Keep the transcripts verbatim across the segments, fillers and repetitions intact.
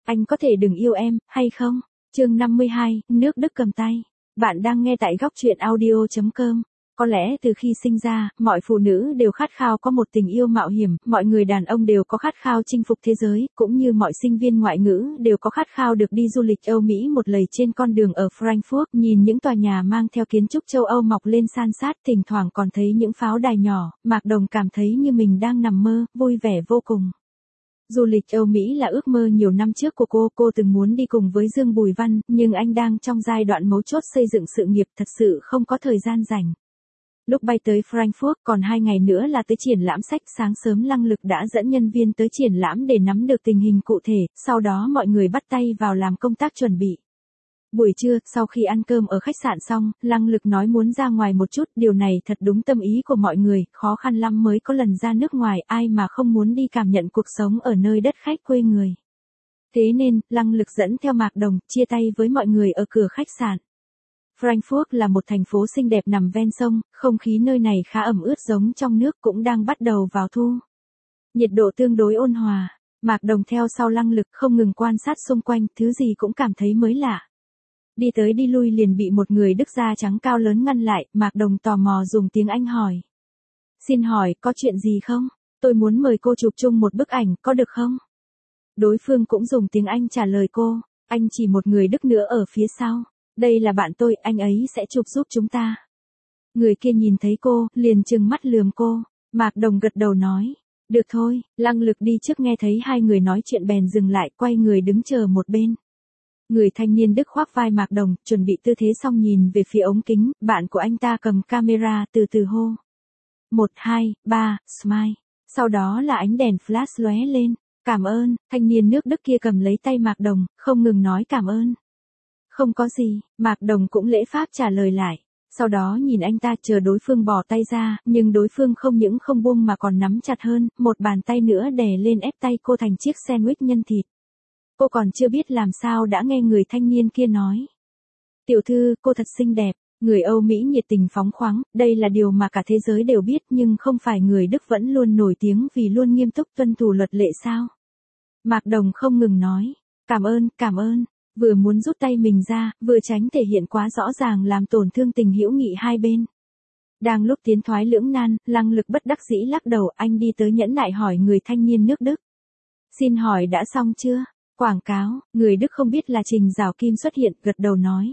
Anh có thể đừng yêu em, hay không? Chương năm mươi hai, nước Đức cầm tay. Bạn đang nghe tại góc truyện audio chấm com. Có lẽ từ khi sinh ra, mọi phụ nữ đều khát khao có một tình yêu mạo hiểm, mọi người đàn ông đều có khát khao chinh phục thế giới, cũng như mọi sinh viên ngoại ngữ đều có khát khao được đi du lịch Âu Mỹ một lầy trên con đường ở Frankfurt, nhìn những tòa nhà mang theo kiến trúc châu Âu mọc lên san sát, thỉnh thoảng còn thấy những pháo đài nhỏ, Mạc Đồng cảm thấy như mình đang nằm mơ, vui vẻ vô cùng. Du lịch Âu Mỹ là ước mơ nhiều năm trước của cô, cô từng muốn đi cùng với Dương Bùi Văn, nhưng anh đang trong giai đoạn mấu chốt xây dựng sự nghiệp, thật sự không có thời gian rảnh. Lúc bay tới Frankfurt, còn hai ngày nữa là tới triển lãm sách, sáng sớm Lăng Lực đã dẫn nhân viên tới triển lãm để nắm được tình hình cụ thể, sau đó mọi người bắt tay vào làm công tác chuẩn bị. Buổi trưa, sau khi ăn cơm ở khách sạn xong, Lăng Lực nói muốn ra ngoài một chút, điều này thật đúng tâm ý của mọi người, khó khăn lắm mới có lần ra nước ngoài, ai mà không muốn đi cảm nhận cuộc sống ở nơi đất khách quê người. Thế nên, Lăng Lực dẫn theo Mạc Đồng, chia tay với mọi người ở cửa khách sạn. Frankfurt là một thành phố xinh đẹp nằm ven sông, không khí nơi này khá ẩm ướt giống trong nước, cũng đang bắt đầu vào thu. Nhiệt độ tương đối ôn hòa, Mạc Đồng theo sau Lăng Lực không ngừng quan sát xung quanh, thứ gì cũng cảm thấy mới lạ. Đi tới đi lui liền bị một người Đức da trắng cao lớn ngăn lại, Mạc Đồng tò mò dùng tiếng Anh hỏi. Xin hỏi, có chuyện gì không? Tôi muốn mời cô chụp chung một bức ảnh, có được không? Đối phương cũng dùng tiếng Anh trả lời cô, anh chỉ một người Đức nữa ở phía sau. Đây là bạn tôi, anh ấy sẽ chụp giúp chúng ta. Người kia nhìn thấy cô, liền trừng mắt lườm cô. Mạc Đồng gật đầu nói. Được thôi, Lăng Lực đi trước nghe thấy hai người nói chuyện bèn dừng lại, quay người đứng chờ một bên. Người thanh niên Đức khoác vai Mạc Đồng, chuẩn bị tư thế xong nhìn về phía ống kính, bạn của anh ta cầm camera từ từ hô. Một, hai, ba, smile. Sau đó là ánh đèn flash lóe lên. Cảm ơn, thanh niên nước Đức kia cầm lấy tay Mạc Đồng, không ngừng nói cảm ơn. Không có gì, Mạc Đồng cũng lễ phép trả lời lại. Sau đó nhìn anh ta chờ đối phương bỏ tay ra, nhưng đối phương không những không buông mà còn nắm chặt hơn, một bàn tay nữa đè lên ép tay cô thành chiếc sandwich nhân thịt. Cô còn chưa biết làm sao đã nghe người thanh niên kia nói. Tiểu thư, cô thật xinh đẹp, người Âu Mỹ nhiệt tình phóng khoáng, đây là điều mà cả thế giới đều biết nhưng không phải người Đức vẫn luôn nổi tiếng vì luôn nghiêm túc tuân thủ luật lệ sao. Mạc Đồng không ngừng nói, cảm ơn, cảm ơn. Vừa muốn rút tay mình ra, vừa tránh thể hiện quá rõ ràng làm tổn thương tình hữu nghị hai bên. Đang lúc tiến thoái lưỡng nan, Lăng Lực bất đắc dĩ lắc đầu, anh đi tới nhẫn nại hỏi người thanh niên nước Đức. Xin hỏi đã xong chưa? Quảng cáo, người Đức không biết là Trình Giảo Kim xuất hiện, gật đầu nói.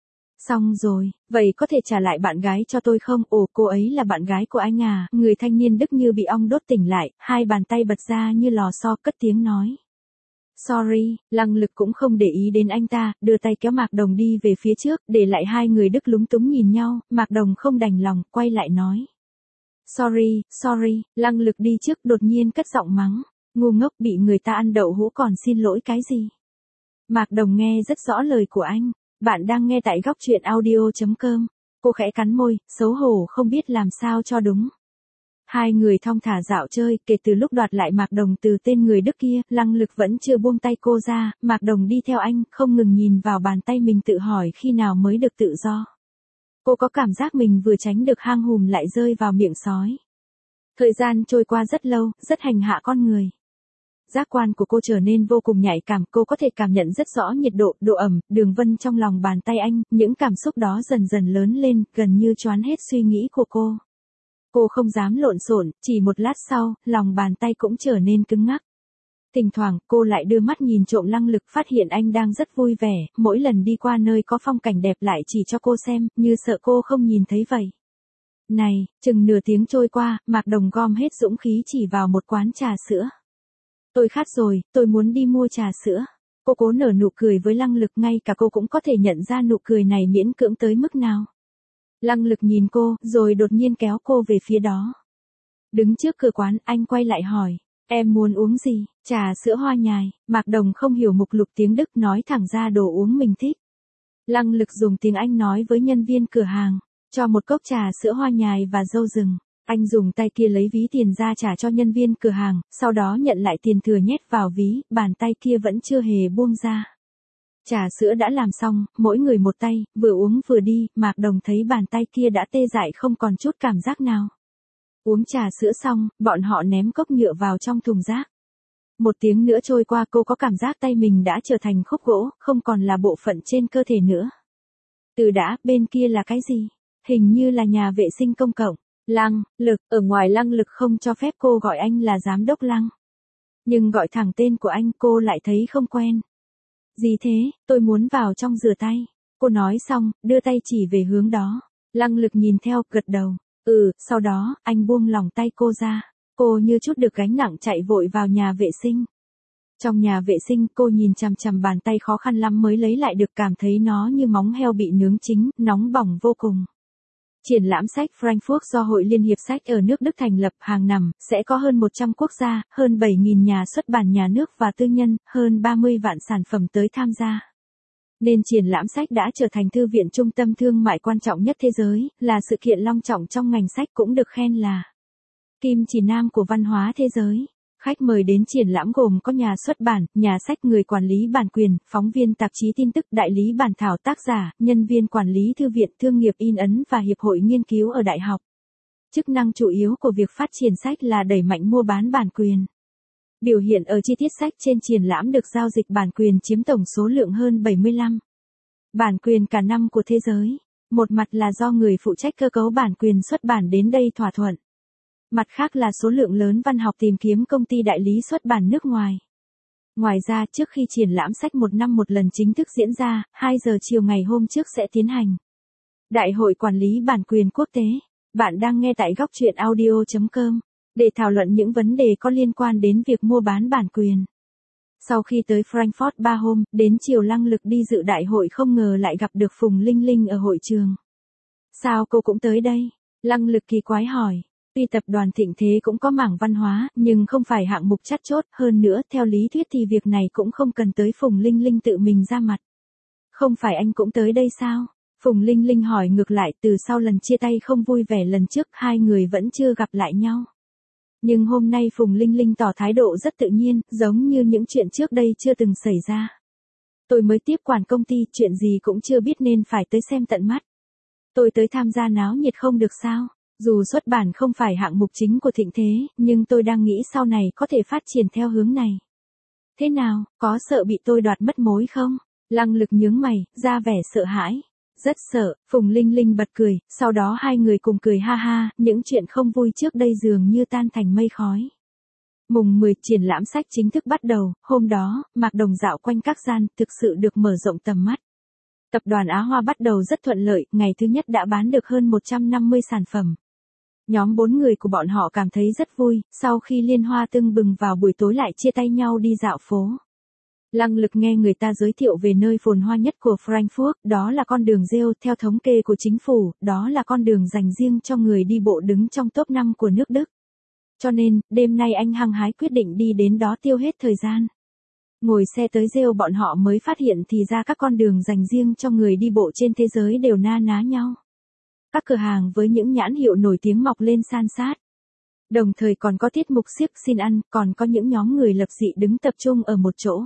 Xong rồi, vậy có thể trả lại bạn gái cho tôi không? Ồ, cô ấy là bạn gái của anh à? Người thanh niên Đức như bị ong đốt tỉnh lại, hai bàn tay bật ra như lò xo, cất tiếng nói. Sorry, Lăng Lực cũng không để ý đến anh ta, đưa tay kéo Mạc Đồng đi về phía trước, để lại hai người Đức lúng túng nhìn nhau, Mạc Đồng không đành lòng, quay lại nói. Sorry, sorry, Lăng Lực đi trước đột nhiên cất giọng mắng, ngu ngốc bị người ta ăn đậu hũ còn xin lỗi cái gì. Mạc Đồng nghe rất rõ lời của anh, bạn đang nghe tại góc truyện audio chấm com, cô khẽ cắn môi, xấu hổ không biết làm sao cho đúng. Hai người thong thả dạo chơi, kể từ lúc đoạt lại Mạc Đồng từ tên người Đức kia, Lăng Lực vẫn chưa buông tay cô ra, Mạc Đồng đi theo anh, không ngừng nhìn vào bàn tay mình tự hỏi khi nào mới được tự do. Cô có cảm giác mình vừa tránh được hang hùm lại rơi vào miệng sói. Thời gian trôi qua rất lâu, rất hành hạ con người. Giác quan của cô trở nên vô cùng nhạy cảm, cô có thể cảm nhận rất rõ nhiệt độ, độ ẩm, đường vân trong lòng bàn tay anh, những cảm xúc đó dần dần lớn lên, gần như choán hết suy nghĩ của cô. Cô không dám lộn xộn, chỉ một lát sau, lòng bàn tay cũng trở nên cứng ngắc. Thỉnh thoảng, cô lại đưa mắt nhìn trộm Lăng Lực, phát hiện anh đang rất vui vẻ, mỗi lần đi qua nơi có phong cảnh đẹp lại chỉ cho cô xem, như sợ cô không nhìn thấy vậy. Này, chừng nửa tiếng trôi qua, Mạc Đồng gom hết dũng khí chỉ vào một quán trà sữa. Tôi khát rồi, tôi muốn đi mua trà sữa. Cô cố nở nụ cười với Lăng Lực, ngay cả cô cũng có thể nhận ra nụ cười này miễn cưỡng tới mức nào. Lăng Lực nhìn cô, rồi đột nhiên kéo cô về phía đó. Đứng trước cửa quán, anh quay lại hỏi, em muốn uống gì? Trà sữa hoa nhài. Mạc Đồng không hiểu mục lục tiếng Đức, nói thẳng ra đồ uống mình thích. Lăng Lực dùng tiếng Anh nói với nhân viên cửa hàng, cho một cốc trà sữa hoa nhài và dâu rừng. Anh dùng tay kia lấy ví tiền ra trả cho nhân viên cửa hàng, sau đó nhận lại tiền thừa nhét vào ví, bàn tay kia vẫn chưa hề buông ra. Trà sữa đã làm xong, mỗi người một tay, vừa uống vừa đi, Mạc Đồng thấy bàn tay kia đã tê dại không còn chút cảm giác nào. Uống trà sữa xong, bọn họ ném cốc nhựa vào trong thùng rác. Một tiếng nữa trôi qua cô có cảm giác tay mình đã trở thành khúc gỗ, không còn là bộ phận trên cơ thể nữa. Từ đã, bên kia là cái gì? Hình như là nhà vệ sinh công cộng. Lăng, Lực, ở ngoài Lăng Lực không cho phép cô gọi anh là giám đốc Lăng. Nhưng gọi thẳng tên của anh cô lại thấy không quen. Gì thế, tôi muốn vào trong rửa tay. Cô nói xong, đưa tay chỉ về hướng đó. Lăng Lực nhìn theo, gật đầu. Ừ, sau đó, anh buông lỏng tay cô ra. Cô như chút được gánh nặng chạy vội vào nhà vệ sinh. Trong nhà vệ sinh cô nhìn chằm chằm bàn tay khó khăn lắm mới lấy lại được, cảm thấy nó như móng heo bị nướng chín, nóng bỏng vô cùng. Triển lãm sách Frankfurt do Hội Liên hiệp Sách ở nước Đức thành lập hàng năm, sẽ có hơn một trăm quốc gia, hơn bảy nghìn nhà xuất bản nhà nước và tư nhân, hơn ba mươi vạn sản phẩm tới tham gia. Nên triển lãm sách đã trở thành thư viện trung tâm thương mại quan trọng nhất thế giới, là sự kiện long trọng trong ngành sách, cũng được khen là kim chỉ nam của văn hóa thế giới. Khách mời đến triển lãm gồm có nhà xuất bản, nhà sách, người quản lý bản quyền, phóng viên tạp chí tin tức, đại lý bản thảo, tác giả, nhân viên quản lý thư viện, thương nghiệp in ấn và hiệp hội nghiên cứu ở đại học. Chức năng chủ yếu của việc phát triển sách là đẩy mạnh mua bán bản quyền. Biểu hiện ở chi tiết sách trên triển lãm được giao dịch bản quyền chiếm tổng số lượng hơn bảy mươi lăm. Bản quyền cả năm của thế giới. Một mặt là do người phụ trách cơ cấu bản quyền xuất bản đến đây thỏa thuận. Mặt khác là số lượng lớn văn học tìm kiếm công ty đại lý xuất bản nước ngoài. Ngoài ra, trước khi triển lãm sách một năm một lần chính thức diễn ra, hai giờ chiều ngày hôm trước sẽ tiến hành Đại hội quản lý bản quyền quốc tế. Bạn đang nghe tại góc truyện audio chấm com để thảo luận những vấn đề có liên quan đến việc mua bán bản quyền. Sau khi tới Frankfurt ba hôm, đến chiều Lăng Lực đi dự đại hội không ngờ lại gặp được Phùng Linh Linh ở hội trường. Sao cô cũng tới đây? Lăng Lực kỳ quái hỏi. Tuy tập đoàn Thịnh Thế cũng có mảng văn hóa, nhưng không phải hạng mục chắt chốt, hơn nữa, theo lý thuyết thì việc này cũng không cần tới Phùng Linh Linh tự mình ra mặt. Không phải anh cũng tới đây sao? Phùng Linh Linh hỏi ngược lại, từ sau lần chia tay không vui vẻ lần trước, hai người vẫn chưa gặp lại nhau. Nhưng hôm nay Phùng Linh Linh tỏ thái độ rất tự nhiên, giống như những chuyện trước đây chưa từng xảy ra. Tôi mới tiếp quản công ty, chuyện gì cũng chưa biết nên phải tới xem tận mắt. Tôi tới tham gia náo nhiệt không được sao? Dù xuất bản không phải hạng mục chính của Thịnh Thế, nhưng tôi đang nghĩ sau này có thể phát triển theo hướng này. Thế nào, có sợ bị tôi đoạt mất mối không? Lăng Lực nhướng mày, ra vẻ sợ hãi. Rất sợ, Phùng Linh Linh bật cười, sau đó hai người cùng cười ha ha, những chuyện không vui trước đây dường như tan thành mây khói. Mùng mười, triển lãm sách chính thức bắt đầu, hôm đó, Mạc Đồng dạo quanh các gian, thực sự được mở rộng tầm mắt. Tập đoàn Á Hoa bắt đầu rất thuận lợi, ngày thứ nhất đã bán được hơn một trăm năm mươi sản phẩm. Nhóm bốn người của bọn họ cảm thấy rất vui, sau khi liên hoa tưng bừng vào buổi tối lại chia tay nhau đi dạo phố. Lăng Lực nghe người ta giới thiệu về nơi phồn hoa nhất của Frankfurt, đó là con đường rêu, theo thống kê của chính phủ, đó là con đường dành riêng cho người đi bộ đứng trong top năm của nước Đức. Cho nên, đêm nay anh hăng hái quyết định đi đến đó tiêu hết thời gian. Ngồi xe tới rêu bọn họ mới phát hiện thì ra các con đường dành riêng cho người đi bộ trên thế giới đều na ná nhau. Các cửa hàng với những nhãn hiệu nổi tiếng mọc lên san sát. Đồng thời còn có tiết mục xiếc xin ăn, còn có những nhóm người lập dị đứng tập trung ở một chỗ.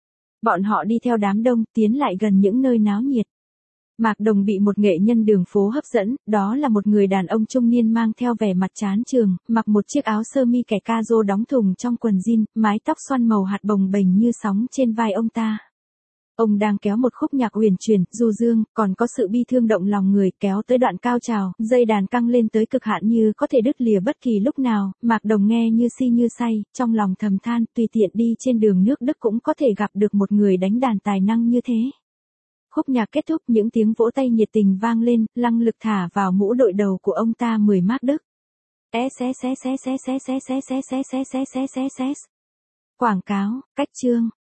Bọn họ đi theo đám đông, tiến lại gần những nơi náo nhiệt. Mạc Đồng bị một nghệ nhân đường phố hấp dẫn, đó là một người đàn ông trung niên mang theo vẻ mặt chán chường, mặc một chiếc áo sơ mi kẻ ca rô đóng thùng trong quần jean, mái tóc xoăn màu hạt bồng bềnh như sóng trên vai ông ta. Ông đang kéo một khúc nhạc uyển chuyển, du dương, còn có sự bi thương động lòng người, kéo tới đoạn cao trào, dây đàn căng lên tới cực hạn như có thể đứt lìa bất kỳ lúc nào, Mạc Đồng nghe như si như say, trong lòng thầm than, tùy tiện đi trên đường nước Đức cũng có thể gặp được một người đánh đàn tài năng như thế. Khúc nhạc kết thúc, những tiếng vỗ tay nhiệt tình vang lên, Lăng Lực thả vào mũ đội đầu của ông ta mười mác Đức. Quảng cáo, cách chương.